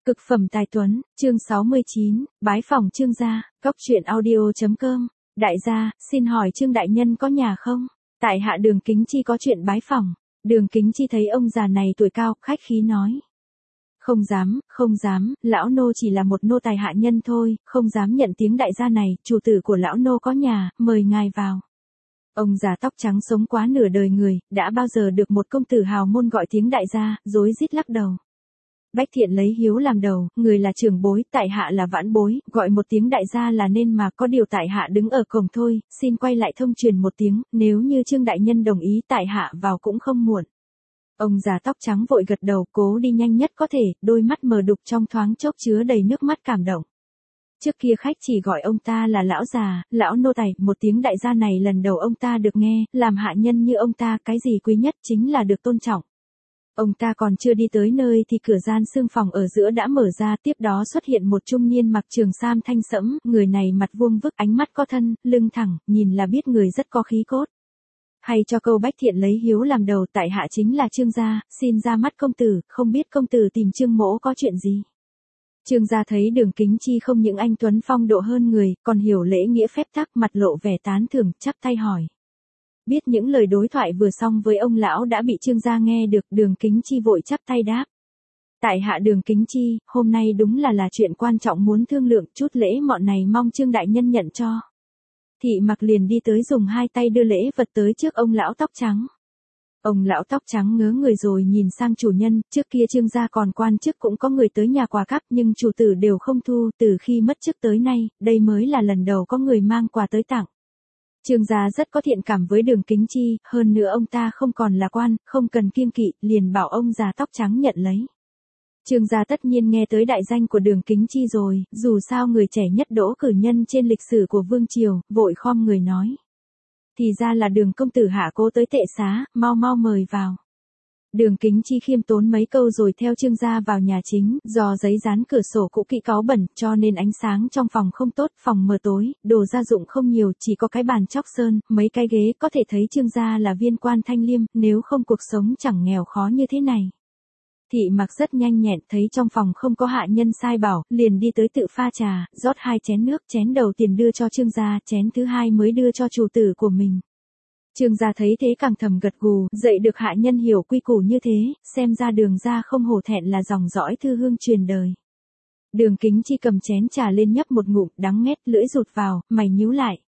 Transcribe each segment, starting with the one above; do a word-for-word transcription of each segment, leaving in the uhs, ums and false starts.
Cực phẩm tài tuấn, chương sáu mươi chín, bái phỏng Trương gia, cóc truyện audio chấm com. Đại gia, xin hỏi Trương đại nhân có nhà không? Tại hạ Đường Kính Chi có chuyện bái phỏng. Đường Kính Chi thấy ông già này tuổi cao, khách khí nói. Không dám, không dám, lão nô chỉ là một nô tài hạ nhân thôi, không dám nhận tiếng đại gia này, chủ tử của lão nô có nhà, mời ngài vào. Ông già tóc trắng sống quá nửa đời người, đã bao giờ được một công tử hào môn gọi tiếng đại gia, rối rít lắc đầu. Bách Thiện lấy hiếu làm đầu, người là trưởng bối, tại hạ là vãn bối, gọi một tiếng đại gia là nên mà, có điều tại hạ đứng ở cổng thôi, xin quay lại thông truyền một tiếng, nếu như Trương đại nhân đồng ý tại hạ vào cũng không muộn. Ông già tóc trắng vội gật đầu, cố đi nhanh nhất có thể, đôi mắt mờ đục trong thoáng chốc chứa đầy nước mắt cảm động. Trước kia khách chỉ gọi ông ta là lão già, lão nô tài, một tiếng đại gia này lần đầu ông ta được nghe, làm hạ nhân như ông ta cái gì quý nhất chính là được tôn trọng. Ông ta còn chưa đi tới nơi thì cửa gian xương phòng ở giữa đã mở ra, tiếp đó xuất hiện một trung niên mặc trường sam thanh sẫm, người này mặt vuông vức, ánh mắt có thân, lưng thẳng, nhìn là biết người rất có khí cốt. Hay cho câu Bách Thiện lấy hiếu làm đầu, tại hạ chính là Trương gia, xin ra mắt công tử, không biết công tử tìm Trương mỗ có chuyện gì. Trương gia thấy Đường Kính Chi không những anh tuấn phong độ hơn người, còn hiểu lễ nghĩa phép tắc, mặt lộ vẻ tán thưởng, chắp tay hỏi. Biết những lời đối thoại vừa xong với ông lão đã bị Trương gia nghe được, Đường Kính Chi vội chắp tay đáp. Tại hạ Đường Kính Chi, hôm nay đúng là là chuyện quan trọng muốn thương lượng, chút lễ mọn này mong Trương đại nhân nhận cho. Thị Mặc liền đi tới dùng hai tay đưa lễ vật tới trước ông lão tóc trắng. Ông lão tóc trắng ngớ người rồi nhìn sang chủ nhân, trước kia Trương gia còn quan chức cũng có người tới nhà quà cáp nhưng chủ tử đều không thu, từ khi mất chức tới nay, đây mới là lần đầu có người mang quà tới tặng. Trương gia rất có thiện cảm với Đường Kính Chi, hơn nữa ông ta không còn là quan, không cần kiêng kỵ, liền bảo ông già tóc trắng nhận lấy. Trương gia tất nhiên nghe tới đại danh của Đường Kính Chi rồi, dù sao người trẻ nhất đỗ cử nhân trên lịch sử của Vương Triều, vội khom người nói. Thì ra là Đường công tử hạ cố tới tệ xá, mau mau mời vào. Đường Kính Chi khiêm tốn mấy câu rồi theo Trương gia vào nhà chính, do giấy dán cửa sổ cũ kỹ cáu bẩn, cho nên ánh sáng trong phòng không tốt, phòng mờ tối, đồ gia dụng không nhiều, chỉ có cái bàn chóc sơn, mấy cái ghế, có thể thấy Trương gia là viên quan thanh liêm, nếu không cuộc sống chẳng nghèo khó như thế này. Thị Mặc rất nhanh nhẹn, thấy trong phòng không có hạ nhân sai bảo, liền đi tới tự pha trà, rót hai chén nước, chén đầu tiền đưa cho Trương gia, chén thứ hai mới đưa cho chủ tử của mình. Trương gia thấy thế càng thầm gật gù, dạy được hạ nhân hiểu quy củ như thế, xem ra Đường gia không hổ thẹn là dòng dõi thư hương truyền đời. Đường Kính Chi cầm chén trà lên nhấp một ngụm, đắng nghét, lưỡi rụt vào, mày nhíu lại.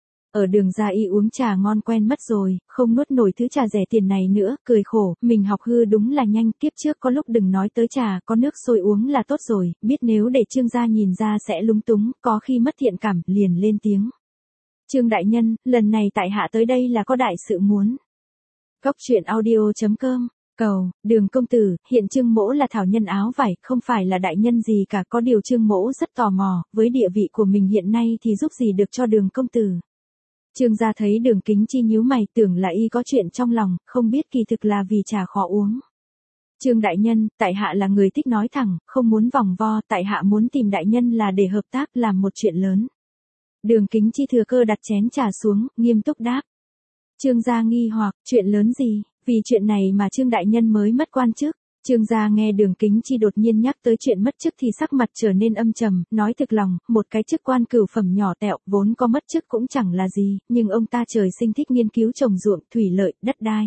Ở Đường gia y uống trà ngon quen mất rồi, không nuốt nổi thứ trà rẻ tiền này nữa, cười khổ, mình học hư đúng là nhanh, tiếp trước có lúc đừng nói tới trà, có nước sôi uống là tốt rồi, biết nếu để Trương gia nhìn ra sẽ lúng túng, có khi mất thiện cảm, liền lên tiếng. Trương đại nhân, lần này tại hạ tới đây là có đại sự muốn. Cóc truyện audio chấm com. Cầu, Đường công tử, hiện Trương mỗ là thảo nhân áo vải, không phải là đại nhân gì cả, có điều Trương mỗ rất tò mò, với địa vị của mình hiện nay thì giúp gì được cho Đường công tử. Trương gia thấy Đường Kính Chi nhíu mày, tưởng là y có chuyện trong lòng, không biết kỳ thực là vì trà khó uống. Trương đại nhân, tại hạ là người thích nói thẳng, không muốn vòng vo, tại hạ muốn tìm đại nhân là để hợp tác làm một chuyện lớn. Đường Kính Chi thừa cơ đặt chén trà xuống, nghiêm túc đáp. Trương gia nghi hoặc, chuyện lớn gì, vì chuyện này mà Trương đại nhân mới mất quan chức. Trương gia nghe Đường Kính Chi đột nhiên nhắc tới chuyện mất chức thì sắc mặt trở nên âm trầm, nói thực lòng, một cái chức quan cửu phẩm nhỏ tẹo, vốn có mất chức cũng chẳng là gì, nhưng ông ta trời sinh thích nghiên cứu trồng ruộng, thủy lợi, đất đai.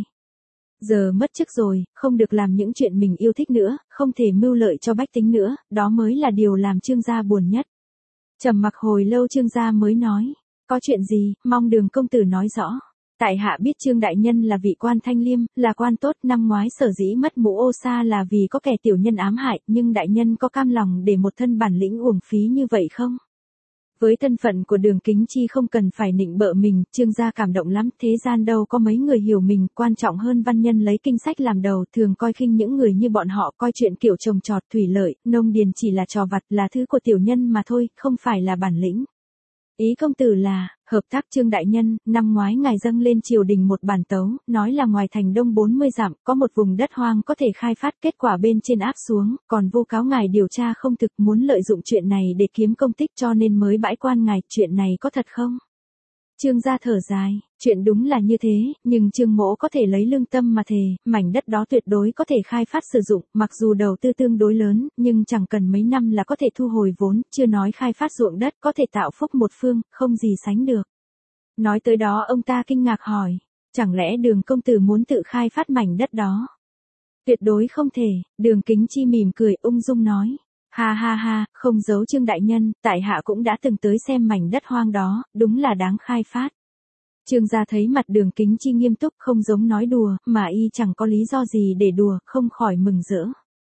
Giờ mất chức rồi, không được làm những chuyện mình yêu thích nữa, không thể mưu lợi cho bách tính nữa, đó mới là điều làm Trương gia buồn nhất. Trầm mặc hồi lâu Trương gia mới nói, có chuyện gì, mong Đường công tử nói rõ. Tại hạ biết Trương đại nhân là vị quan thanh liêm, là quan tốt, năm ngoái sở dĩ mất mũ ô sa là vì có kẻ tiểu nhân ám hại, nhưng đại nhân có cam lòng để một thân bản lĩnh uổng phí như vậy không? Với thân phận của Đường Kính Chi không cần phải nịnh bợ mình, Trương gia cảm động lắm, thế gian đâu có mấy người hiểu mình, quan trọng hơn văn nhân lấy kinh sách làm đầu, thường coi khinh những người như bọn họ, coi chuyện kiểu trồng trọt, thủy lợi, nông điền chỉ là trò vặt, là thứ của tiểu nhân mà thôi, không phải là bản lĩnh. Ý công tử là, hợp tác Trương đại nhân, năm ngoái ngài dâng lên triều đình một bản tấu, nói là ngoài thành đông bốn mươi dặm, có một vùng đất hoang có thể khai phát, kết quả bên trên áp xuống, còn vu cáo ngài điều tra không thực, muốn lợi dụng chuyện này để kiếm công tích cho nên mới bãi quan ngài, chuyện này có thật không? Trương gia thở dài, chuyện đúng là như thế, nhưng Trương Mỗ có thể lấy lương tâm mà thề, mảnh đất đó tuyệt đối có thể khai phát sử dụng, mặc dù đầu tư tương đối lớn, nhưng chẳng cần mấy năm là có thể thu hồi vốn, chưa nói khai phát ruộng đất có thể tạo phúc một phương, không gì sánh được. Nói tới đó ông ta kinh ngạc hỏi, chẳng lẽ Đường công tử muốn tự khai phát mảnh đất đó? Tuyệt đối không thể, Đường Kính Chi mỉm cười ung dung nói. Ha ha ha, không giấu Trương đại nhân, tại hạ cũng đã từng tới xem mảnh đất hoang đó, đúng là đáng khai phát. Trương gia thấy mặt Đường Kính Chi nghiêm túc không giống nói đùa, mà y chẳng có lý do gì để đùa, không khỏi mừng rỡ.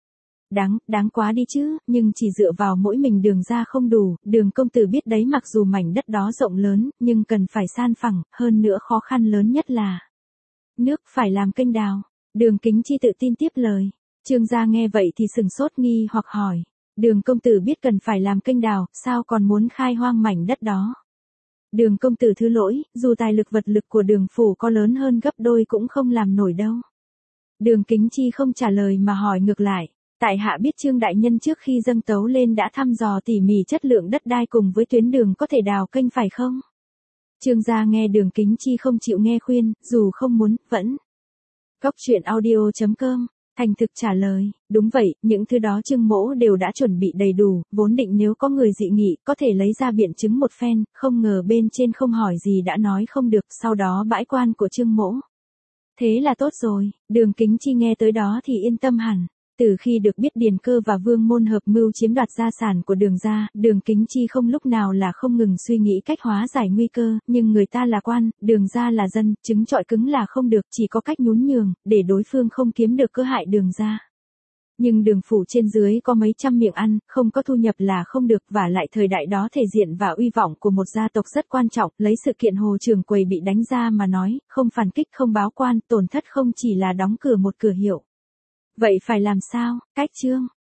Đáng, đáng quá đi chứ, nhưng chỉ dựa vào mỗi mình Đường gia không đủ, Đường công tử biết đấy, mặc dù mảnh đất đó rộng lớn, nhưng cần phải san phẳng, hơn nữa khó khăn lớn nhất là nước phải làm kênh đào. Đường Kính Chi tự tin tiếp lời. Trương gia nghe vậy thì sừng sốt nghi hoặc hỏi. Đường công tử biết cần phải làm kênh đào, sao còn muốn khai hoang mảnh đất đó? Đường công tử thứ lỗi, dù tài lực vật lực của Đường phủ có lớn hơn gấp đôi cũng không làm nổi đâu. Đường Kính Chi không trả lời mà hỏi ngược lại. Tại hạ biết Trương đại nhân trước khi dâng tấu lên đã thăm dò tỉ mỉ chất lượng đất đai cùng với tuyến đường có thể đào kênh phải không? Trương gia nghe Đường Kính Chi không chịu nghe khuyên, dù không muốn, vẫn. Cóc truyện audio chấm com thành thực trả lời, đúng vậy, những thứ đó Trương Mỗ đều đã chuẩn bị đầy đủ, vốn định nếu có người dị nghị, có thể lấy ra biện chứng một phen, không ngờ bên trên không hỏi gì đã nói không được, sau đó bãi quan của Trương Mỗ. Thế là tốt rồi, Đường Kính Chi nghe tới đó thì yên tâm hẳn. Từ khi được biết Điền Cơ và Vương Môn hợp mưu chiếm đoạt gia sản của Đường gia, Đường Kính Chi không lúc nào là không ngừng suy nghĩ cách hóa giải nguy cơ, nhưng người ta là quan, Đường gia là dân, trứng trọi cứng là không được, chỉ có cách nhún nhường, để đối phương không kiếm được cơ hại Đường gia. Nhưng Đường phủ trên dưới có mấy trăm miệng ăn, không có thu nhập là không được, và lại thời đại đó thể diện và uy vọng của một gia tộc rất quan trọng, lấy sự kiện Hồ Trường Quầy bị đánh ra mà nói, không phản kích không báo quan, tổn thất không chỉ là đóng cửa một cửa hiệu. Vậy phải làm sao, cách Trương